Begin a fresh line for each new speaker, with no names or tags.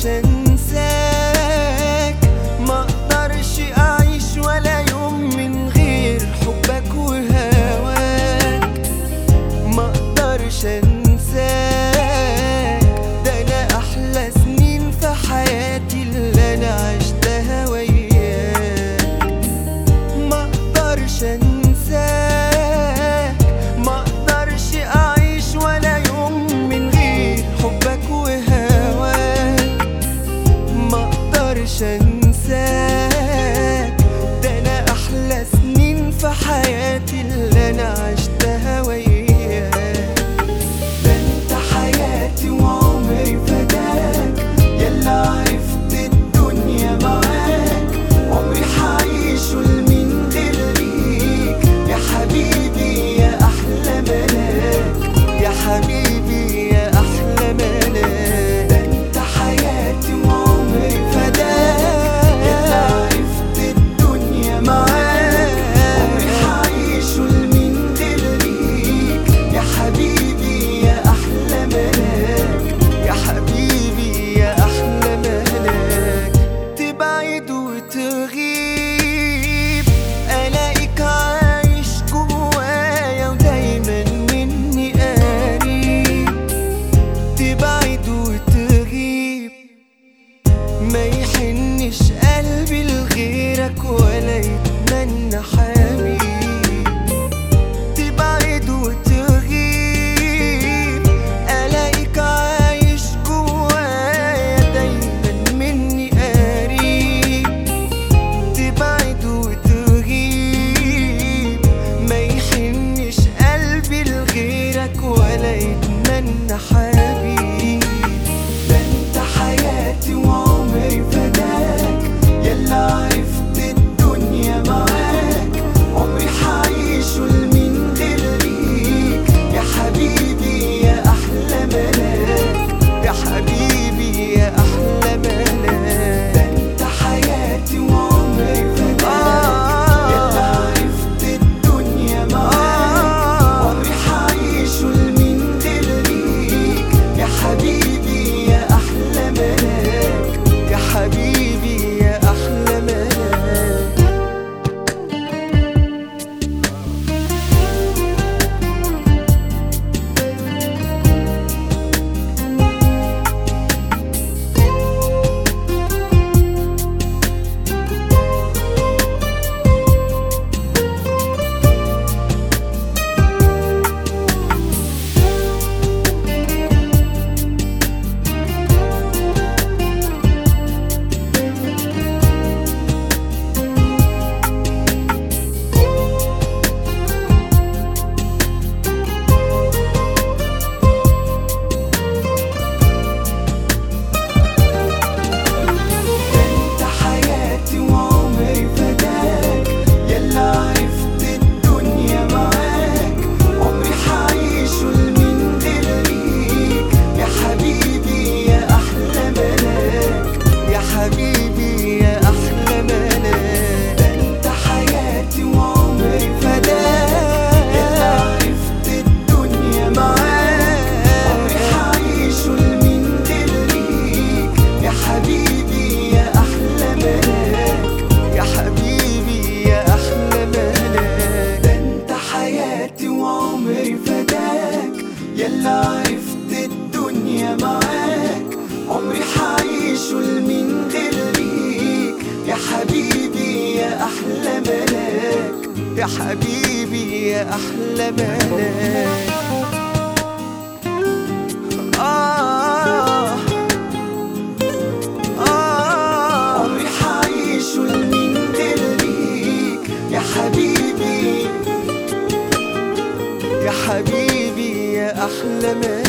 انساك، ما اقدرش اعيش ولا يوم من غير حبك وهواك. ما اقدرش انساك، ده انا احلى سنين في حياتي اللي انا عشتها وياك. ما اقدرش انساك، ما اقدرش اعيش ولا يوم من غير حبك وهواك. ما اقدرش انساك، ده انا احلى سنين في حياتي اللي انا عشتها وياك. ده انت حياتي وعمري فداك، يلا عرفت الدنيا معاك. عمري حعيشه لمين غير ليك يا حبيبي يا احلى ملاك، يا حبيبي يا احلى ملاك. ده انت حياتي وعمري فداك، يلا عرفت الدنيا معاك. عمري حعيشه لمين غير ليك يا حبيبي يا احلى ملاك، يا حبيبي يا احلى ملاك. تبعد وتغيب الاقيك عايش جوايا ودايما مني قريب. تبعد وتغيب ما يحنش قلبي لغيرك ولا يتمنى حبيب. تبعد وتغيب الاقيك عايش جوايا دايما مني قريب. تبعد وتغيب ما يحنش قلبي لغيرك ولا يتمنى حبيب. ده انت حياتي وعمري فداك، يلا عرفت الدنيا معاك. عمري حعيشه لمين غير ليك يا حبيبي يا احلى ملاك، يا حبيبي يا احلى ملاك. ده انت حياتي وعمري فداك، يلا عرفت الدنيا معاك. عمري حعيشه لمين غير ليك يا حبيبي يا احلى ملاك، يا حبيبي يا احلى ملاك. انت حياتي وعمري فداك، يلا عرفت الدنيا معاك. عمري حعيشه لمين غير ليك يا حبيبي يا احلى ملاك، يا حبيبي يا احلى ملاك. ده انت حياتي وعمري فداك، يلا عرفت الدنيا معاك. عمري حعيشه لمين غير ليك يا حبيبي يا احلى ملاك، يا حبيبي يا احلى ملاك. ده انت حياتي وعمري فداك، يلا عرفت الدنيا معاك. عمري حعيشه لمين غير ليك يا حبيبي يا احلى ملاك، يا حبيبي يا احلى ملاك. عمري حعيشه لمين غير ليك يا حبيبي، يا حبيبي يا احلى ملاك.